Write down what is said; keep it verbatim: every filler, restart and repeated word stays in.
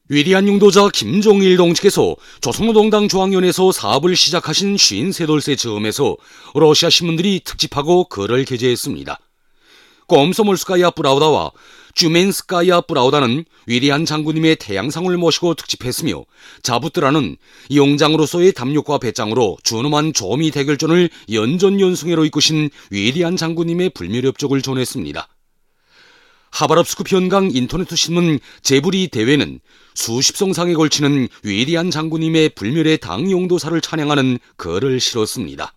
위대한 용도자 김정일 동지께서 조선노동당 중앙위원회에서 사업을 시작하신 오십삼 돌새 즈음에서 러시아 신문들이 특집하고 글을 게재했습니다. 꼼소몰스카야 프라우다와 쭈멘스카야 프라우다는 위대한 장군님의 태양상을 모시고 특집했으며, 자부트라는 용장으로서의 담력과 배짱으로 준엄한 조미 대결전을 연전연승회로 이끄신 위대한 장군님의 불멸업적을 전했습니다. 하바롭스크 변강 인터넷 신문 제브리 대회는 수십 성상에 걸치는 위대한 장군님의 불멸의 당용도사를 찬양하는 글을 실었습니다.